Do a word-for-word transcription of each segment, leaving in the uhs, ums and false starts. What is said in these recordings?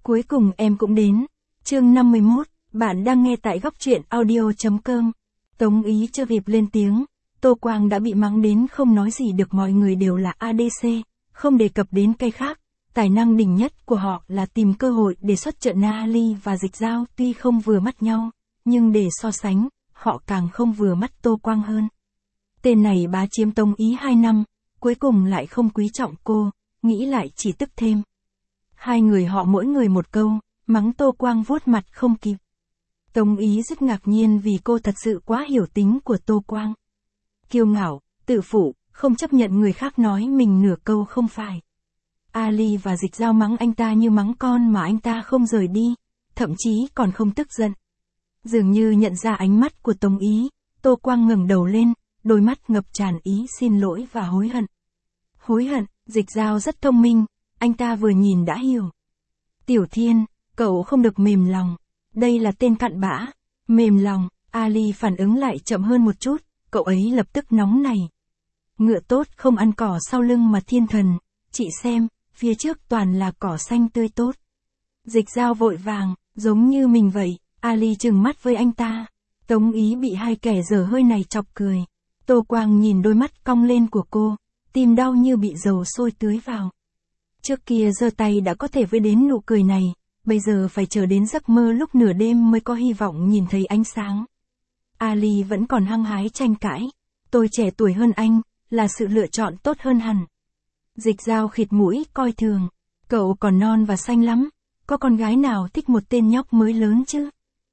Cuối cùng em cũng đến. Chương năm mươi mốt, bạn đang nghe tại góc truyện audio.com. Tống Ý chưa kịp lên tiếng, Tô Quang đã bị mắng đến không nói gì được, mọi người đều là a đê xê, không đề cập đến cây khác. Tài năng đỉnh nhất của họ là tìm cơ hội để xuất trận Ali và Dịch Dao, tuy không vừa mắt nhau, nhưng để so sánh, họ càng không vừa mắt Tô Quang hơn. Tên này bá chiếm Tống Ý hai năm, cuối cùng lại không quý trọng cô, nghĩ lại chỉ tức thêm. Hai người họ mỗi người một câu, mắng Tô Quang vuốt mặt không kịp. Tống Ý rất ngạc nhiên vì cô thật sự quá hiểu tính của Tô Quang. Kiêu ngạo, tự phụ, không chấp nhận người khác nói mình nửa câu không phải. Ali và Dịch Dao mắng anh ta như mắng con mà anh ta không rời đi, thậm chí còn không tức giận. Dường như nhận ra ánh mắt của Tống Ý, Tô Quang ngẩng đầu lên, đôi mắt ngập tràn ý xin lỗi và hối hận. Hối hận, Dịch Dao rất thông minh, anh ta vừa nhìn đã hiểu. Tiểu Thiên, cậu không được mềm lòng, đây là tên cặn bã. Mềm lòng, Ali phản ứng lại chậm hơn một chút, cậu ấy lập tức nóng nảy. Ngựa tốt không ăn cỏ sau lưng mà thiên thần, chị xem, phía trước toàn là cỏ xanh tươi tốt. Dịch Dao vội vàng, giống như mình vậy, Ali trừng mắt với anh ta. Tống Ý bị hai kẻ dở hơi này chọc cười. Tô Quang nhìn đôi mắt cong lên của cô, tim đau như bị dầu sôi tưới vào. Trước kia giơ tay đã có thể với đến nụ cười này, bây giờ phải chờ đến giấc mơ lúc nửa đêm mới có hy vọng nhìn thấy ánh sáng. Ali vẫn còn hăng hái tranh cãi. Tôi trẻ tuổi hơn anh, là sự lựa chọn tốt hơn hẳn. Dịch Dao khịt mũi coi thường. Cậu còn non và xanh lắm, có con gái nào thích một tên nhóc mới lớn chứ?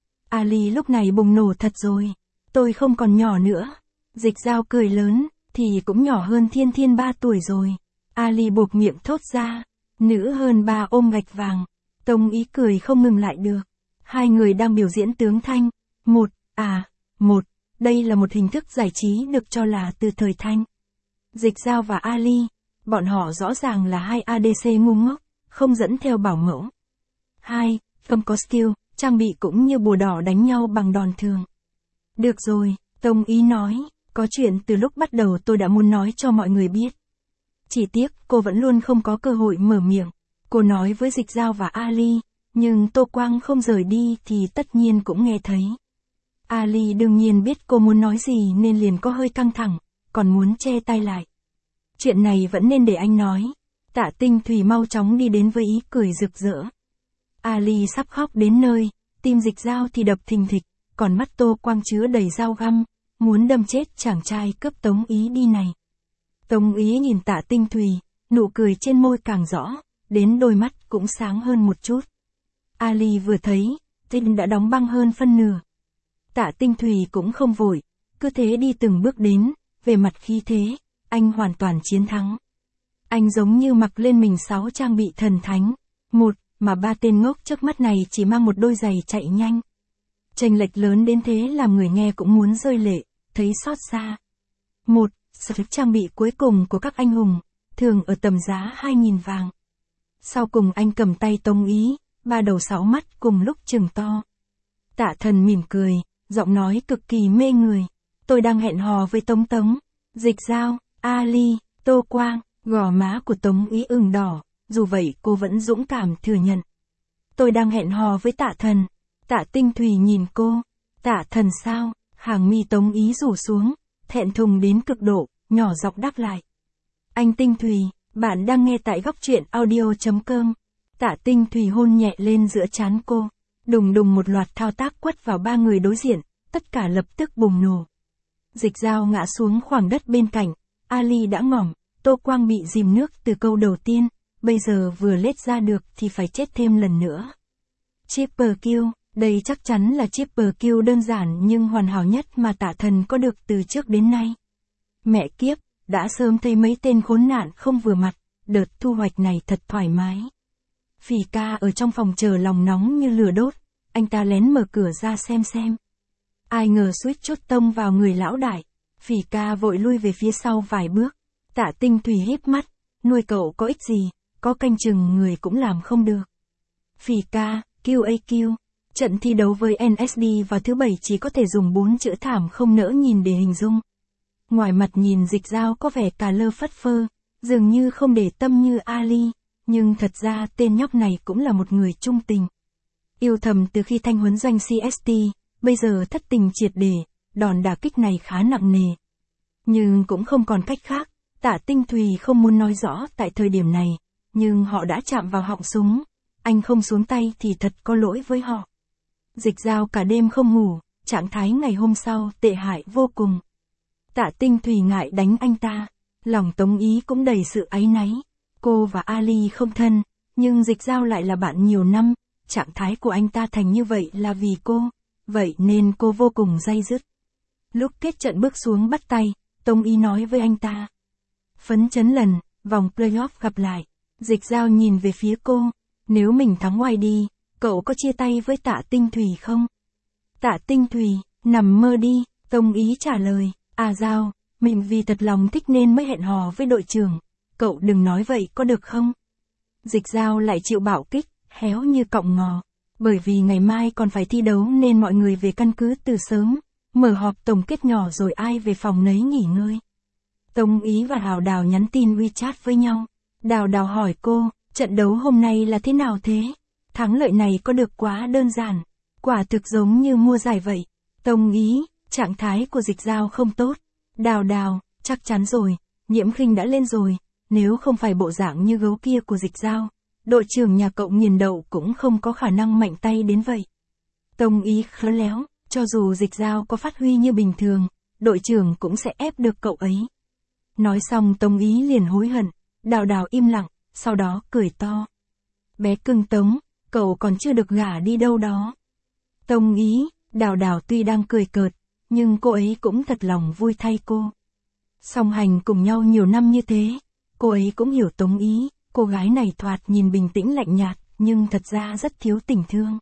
Ali lúc này bùng nổ thật rồi. Tôi không còn nhỏ nữa. Dịch Dao cười lớn, thì cũng nhỏ hơn Thiên Thiên ba tuổi rồi. Ali buộc miệng thốt ra. Nữ hơn ba ôm gạch vàng. Tống Ý cười không ngừng lại được. Hai người đang biểu diễn tướng thanh. Một, à, một. Đây là một hình thức giải trí được cho là từ thời Thanh. Dịch Dao và Ali, bọn họ rõ ràng là hai a đê xê ngu ngốc, không dẫn theo bảo mẫu. Hai, không có skill, trang bị cũng như bùa đỏ đánh nhau bằng đòn thường. Được rồi, Tống Ý nói, có chuyện từ lúc bắt đầu tôi đã muốn nói cho mọi người biết. Chỉ tiếc cô vẫn luôn không có cơ hội mở miệng. Cô nói với Dịch Dao và Ali, nhưng Tô Quang không rời đi thì tất nhiên cũng nghe thấy. Ali đương nhiên biết cô muốn nói gì nên liền có hơi căng thẳng, còn muốn che tay lại. Chuyện này vẫn nên để anh nói. Tạ Tinh Thủy mau chóng đi đến với ý cười rực rỡ. Ali sắp khóc đến nơi, tim Dịch Dao thì đập thình thịch, còn mắt Tô Quang chứa đầy dao găm, muốn đâm chết chàng trai cướp Tống Ý đi này. Tống Ý nhìn Tạ Tinh Thủy, nụ cười trên môi càng rõ, đến đôi mắt cũng sáng hơn một chút. Ali vừa thấy, tim đã đóng băng hơn phân nửa. Tạ Tinh Thủy cũng không vội, cứ thế đi từng bước đến, về mặt khí thế, anh hoàn toàn chiến thắng. Anh giống như mặc lên mình sáu trang bị thần thánh, một, mà ba tên ngốc trước mắt này chỉ mang một đôi giày chạy nhanh. Chênh lệch lớn đến thế làm người nghe cũng muốn rơi lệ, thấy xót xa. Một, trang bị cuối cùng của các anh hùng, thường ở tầm giá hai nghìn vàng. Sau cùng anh cầm tay Tống Ý, ba đầu sáu mắt cùng lúc trừng to. Tạ Thần mỉm cười, giọng nói cực kỳ mê người. Tôi đang hẹn hò với Tống Tống, Dịch Dao, Ali, Tô Quang. Gò má của Tống Ý ửng đỏ, dù vậy cô vẫn dũng cảm thừa nhận. Tôi đang hẹn hò với Tạ Thần. Tạ Tinh Thủy nhìn cô. Tạ Thần sao? Hàng mi Tống Ý rủ xuống, thẹn thùng đến cực độ, nhỏ giọng đáp lại. Anh Tinh Thủy, bạn đang nghe tại góc truyện audio.com. Tạ Tinh Thủy hôn nhẹ lên giữa trán cô. Đùng đùng một loạt thao tác quất vào ba người đối diện, tất cả lập tức bùng nổ. Dịch Dao ngã xuống khoảng đất bên cạnh, Ali đã ngỏm, Tô Quang bị dìm nước từ câu đầu tiên, bây giờ vừa lết ra được thì phải chết thêm lần nữa. Triple kill, đây chắc chắn là triple kill đơn giản nhưng hoàn hảo nhất mà Tạ Thần có được từ trước đến nay. Mẹ kiếp, đã sớm thấy mấy tên khốn nạn không vừa mặt, đợt thu hoạch này thật thoải mái. Phỉ Ca ở trong phòng chờ lòng nóng như lửa đốt, anh ta lén mở cửa ra xem xem. Ai ngờ suýt chốt tông vào người lão đại, Phỉ Ca vội lui về phía sau vài bước. Tạ Tinh Thủy híp mắt, nuôi cậu có ích gì, có canh chừng người cũng làm không được. Phỉ Ca, Q A Q, trận thi đấu với en ét đê vào thứ bảy chỉ có thể dùng bốn chữ thảm không nỡ nhìn để hình dung. Ngoài mặt nhìn Dịch Dao có vẻ cà lơ phất phơ, dường như không để tâm như Ali, nhưng thật ra tên nhóc này cũng là một người trung tình. Yêu thầm từ khi thanh huấn doanh xê ét tê, bây giờ thất tình triệt để, đòn đả kích này khá nặng nề. Nhưng cũng không còn cách khác, Tạ Tinh Thùy không muốn nói rõ tại thời điểm này, nhưng họ đã chạm vào họng súng, anh không xuống tay thì thật có lỗi với họ. Dịch Dao cả đêm không ngủ, trạng thái ngày hôm sau tệ hại vô cùng. Tạ Tinh Thùy ngại đánh anh ta, lòng Tống Ý cũng đầy sự áy náy. Cô và Ali không thân, nhưng Dịch Dao lại là bạn nhiều năm, trạng thái của anh ta thành như vậy là vì cô, vậy nên cô vô cùng day dứt. Lúc kết trận bước xuống bắt tay, Tống Ý nói với anh ta. Phấn chấn lần, vòng playoff gặp lại. Dịch Dao nhìn về phía cô, nếu mình thắng ngoài đi, cậu có chia tay với Tạ Tinh Thùy không? Tạ Tinh Thùy, nằm mơ đi, Tống Ý trả lời, à Dao, mình vì thật lòng thích nên mới hẹn hò với đội trưởng, cậu đừng nói vậy có được không? Dịch Dao lại chịu bạo kích, héo như cọng ngò, bởi vì ngày mai còn phải thi đấu nên mọi người về căn cứ từ sớm, mở họp tổng kết nhỏ rồi ai về phòng nấy nghỉ ngơi. Tống Ý và Đào Đào nhắn tin WeChat với nhau. Đào Đào hỏi cô, trận đấu hôm nay là thế nào thế? Thắng lợi này có được quá đơn giản, quả thực giống như mua giải vậy. Tống Ý, trạng thái của Dịch Dao không tốt. Đào Đào, chắc chắn rồi, Nhiễm Khinh đã lên rồi, nếu không phải bộ dạng như gấu kia của Dịch Dao, đội trưởng nhà cậu nghiền đậu cũng không có khả năng mạnh tay đến vậy. Tống Ý khéo léo, cho dù Dịch Dao có phát huy như bình thường, đội trưởng cũng sẽ ép được cậu ấy. Nói xong Tống Ý liền hối hận, Đào Đào im lặng, sau đó cười to. Bé cưng Tống, cậu còn chưa được gả đi đâu đó. Tống Ý, Đào Đào tuy đang cười cợt, nhưng cô ấy cũng thật lòng vui thay cô. Song hành cùng nhau nhiều năm như thế, cô ấy cũng hiểu Tống Ý, cô gái này thoạt nhìn bình tĩnh lạnh nhạt, nhưng thật ra rất thiếu tình thương.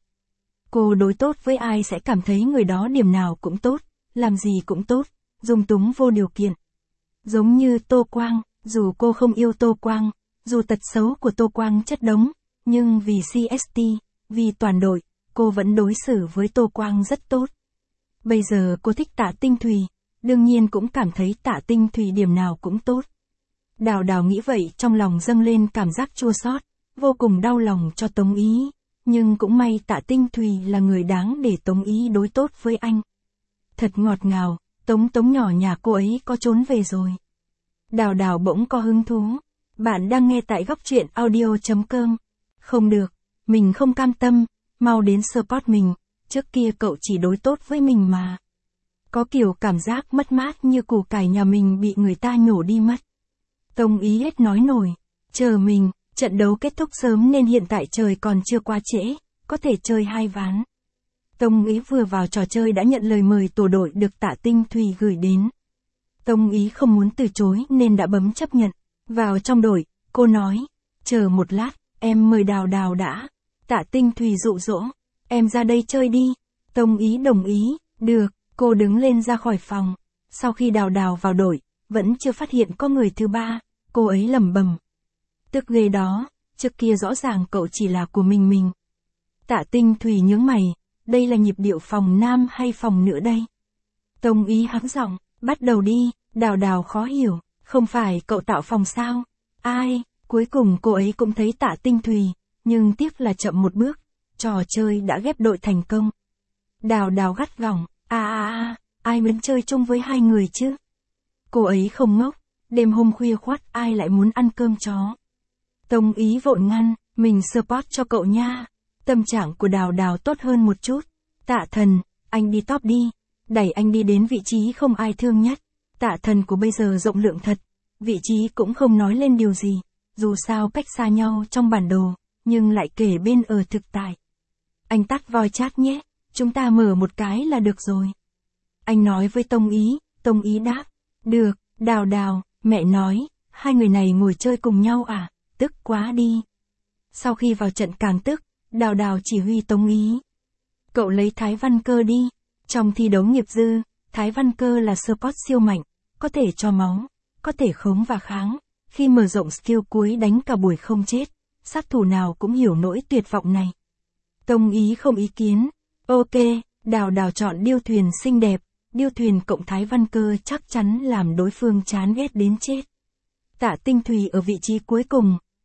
Cô đối tốt với ai sẽ cảm thấy người đó điểm nào cũng tốt, làm gì cũng tốt, dung túng vô điều kiện. Giống như Tô Quang, dù cô không yêu Tô Quang, dù tật xấu của Tô Quang chất đống, nhưng vì xê ét tê, vì toàn đội, cô vẫn đối xử với Tô Quang rất tốt. Bây giờ cô thích Tạ Tinh Thùy, đương nhiên cũng cảm thấy Tạ Tinh Thùy điểm nào cũng tốt. Đào Đào nghĩ vậy trong lòng dâng lên cảm giác chua xót, vô cùng đau lòng cho Tống Ý, nhưng cũng may Tạ Tinh Thùy là người đáng để Tống Ý đối tốt với anh. Thật ngọt ngào, Tống Tống nhỏ nhà cô ấy có trốn về rồi. Đào Đào bỗng có hứng thú. Bạn đang nghe tại góc truyện audio chấm com. Không được, mình không cam tâm, mau đến support mình, trước kia cậu chỉ đối tốt với mình mà. Có kiểu cảm giác mất mát như củ cải nhà mình bị người ta nhổ đi mất. Tống Ý hết nói nổi, chờ mình, trận đấu kết thúc sớm nên hiện tại trời còn chưa quá trễ, có thể chơi hai ván. Tống Ý vừa vào trò chơi đã nhận lời mời tổ đội được Tạ Tinh Thùy gửi đến. Tống Ý không muốn từ chối nên đã bấm chấp nhận. Vào trong đội, cô nói, chờ một lát, em mời Đào Đào đã. Tạ Tinh Thùy dụ dỗ, em ra đây chơi đi. Tống Ý đồng ý, được, cô đứng lên ra khỏi phòng. Sau khi Đào Đào vào đội, vẫn chưa phát hiện có người thứ ba, cô ấy lẩm bẩm. Tức ghê đó, trước kia rõ ràng cậu chỉ là của mình mình. Tạ Tinh Thùy nhướng mày, đây là nhịp điệu phòng nam hay phòng nữ đây? Tống Ý hắng giọng, bắt đầu đi. Đào Đào khó hiểu, không phải cậu tạo phòng sao? Ai? Cuối cùng cô ấy cũng thấy Tạ Tinh Thùy, nhưng tiếc là chậm một bước, trò chơi đã ghép đội thành công. Đào Đào gắt gỏng, à à à, ai muốn chơi chung với hai người chứ? Cô ấy không ngốc, đêm hôm khuya khoắt ai lại muốn ăn cơm chó? Tống Ý vội ngăn, mình support cho cậu nha. Tâm trạng của Đào Đào tốt hơn một chút. Tạ Thần, anh đi top đi, đẩy anh đi đến vị trí không ai thương nhất. Tạ Thần của bây giờ rộng lượng thật, vị trí cũng không nói lên điều gì, dù sao cách xa nhau trong bản đồ, nhưng lại kể bên ở thực tại. Anh tắt voi chat nhé, chúng ta mở một cái là được rồi. Anh nói với Tống Ý, Tống Ý đáp, được, Đào Đào, mẹ nói, hai người này ngồi chơi cùng nhau à, tức quá đi. Sau khi vào trận càng tức, Đào Đào chỉ huy Tống Ý. Cậu lấy Thái Văn Cơ đi, trong thi đấu nghiệp dư, Thái Văn Cơ là support siêu mạnh, có thể cho máu, có thể khống và kháng, khi mở rộng skill cuối đánh cả buổi không chết, sát thủ nào cũng hiểu nỗi tuyệt vọng này. Tống Ý không ý kiến, ok, Đào Đào chọn điêu thuyền xinh đẹp, điêu thuyền cộng Thái Văn Cơ chắc chắn làm đối phương chán ghét đến chết. Tạ Tinh Thùy ở vị trí cuối cùng,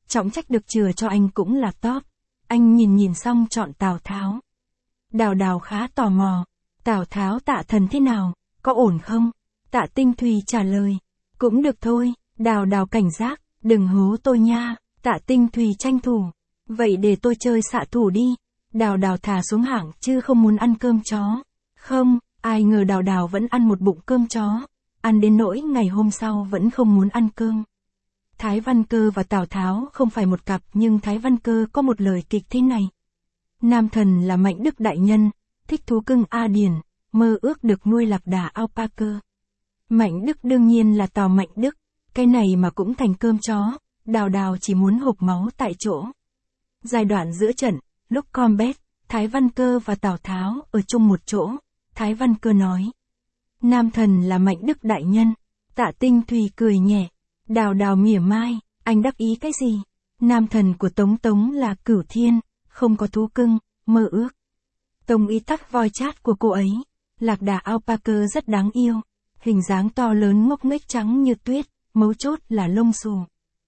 trọng trách được chừa cho anh cũng là top. Anh nhìn nhìn xong chọn Tào Tháo. Đào Đào khá tò mò. Tào Tháo Tạ Thần thế nào, có ổn không? Tạ Tinh Thùy trả lời. Cũng được thôi. Đào Đào cảnh giác, đừng hố tôi nha. Tạ Tinh Thùy tranh thủ. Vậy để tôi chơi xạ thủ đi. Đào Đào thả xuống hạng chứ không muốn ăn cơm chó. Không, ai ngờ Đào Đào vẫn ăn một bụng cơm chó. Ăn đến nỗi ngày hôm sau vẫn không muốn ăn cơm. Thái Văn Cơ và Tào Tháo không phải một cặp, nhưng Thái Văn Cơ có một lời kịch thế này. Nam thần là Mạnh Đức đại nhân, thích thú cưng A Điển, mơ ước được nuôi lạc đà alpaca. Mạnh Đức đương nhiên là Tào Mạnh Đức, cái này mà cũng thành cơm chó. Đào Đào chỉ muốn hộc máu tại chỗ. Giai đoạn giữa trận, lúc combat, Thái Văn Cơ và Tào Tháo ở chung một chỗ. Thái Văn Cơ nói. Nam thần là Mạnh Đức đại nhân. Tạ Tinh Thùy cười nhẹ. Đào Đào mỉa mai, anh đắc ý cái gì? Nam thần của Tống Tống là Cửu Thiên, không có thú cưng, mơ ước. Tống Ý tắt voi chát của cô ấy. Lạc đà alpaca rất đáng yêu. Hình dáng to lớn ngốc nghếch trắng như tuyết, mấu chốt là lông xù.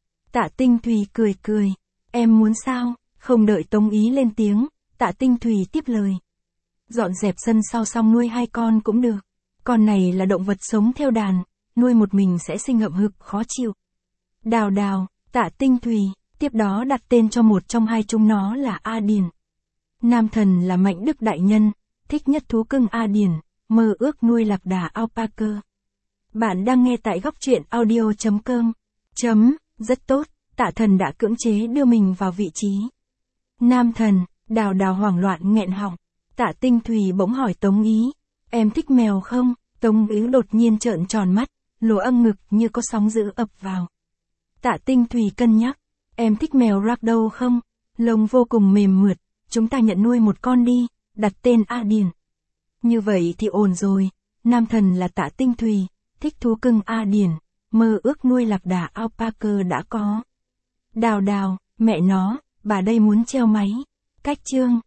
Tạ Tinh Thùy cười cười. Em muốn sao? Không đợi Tống Ý lên tiếng, Tạ Tinh Thùy tiếp lời. Dọn dẹp sân sau xong nuôi hai con cũng được. Con này là động vật sống theo đàn, nuôi một mình sẽ sinh hậm hực khó chịu. Đào Đào, Tạ Tinh Thùy, tiếp đó đặt tên cho một trong hai chúng nó là A Điển. Nam thần là Mạnh Đức đại nhân, thích nhất thú cưng A Điển, mơ ước nuôi lạc đà alpaca. Bạn đang nghe tại góc truyện audio chấm com. Chấm, rất tốt, Tạ thần đã cưỡng chế đưa mình vào vị trí. Nam thần, Đào Đào hoảng loạn nghẹn họng. Tạ Tinh Thùy bỗng hỏi Tống Ý, em thích mèo không? Tống Ý đột nhiên trợn tròn mắt, lỗ âm ngực như có sóng dữ ập vào. Tạ Tinh Thùy cân nhắc, em thích mèo ragdoll không? Lông vô cùng mềm mượt, chúng ta nhận nuôi một con đi, đặt tên A Điển. Như vậy thì ổn rồi, nam thần là Tạ Tinh Thùy, thích thú cưng A Điển, mơ ước nuôi lạc đà alpaca đã có. Đào Đào, mẹ nó, bà đây muốn treo máy. Cách chương.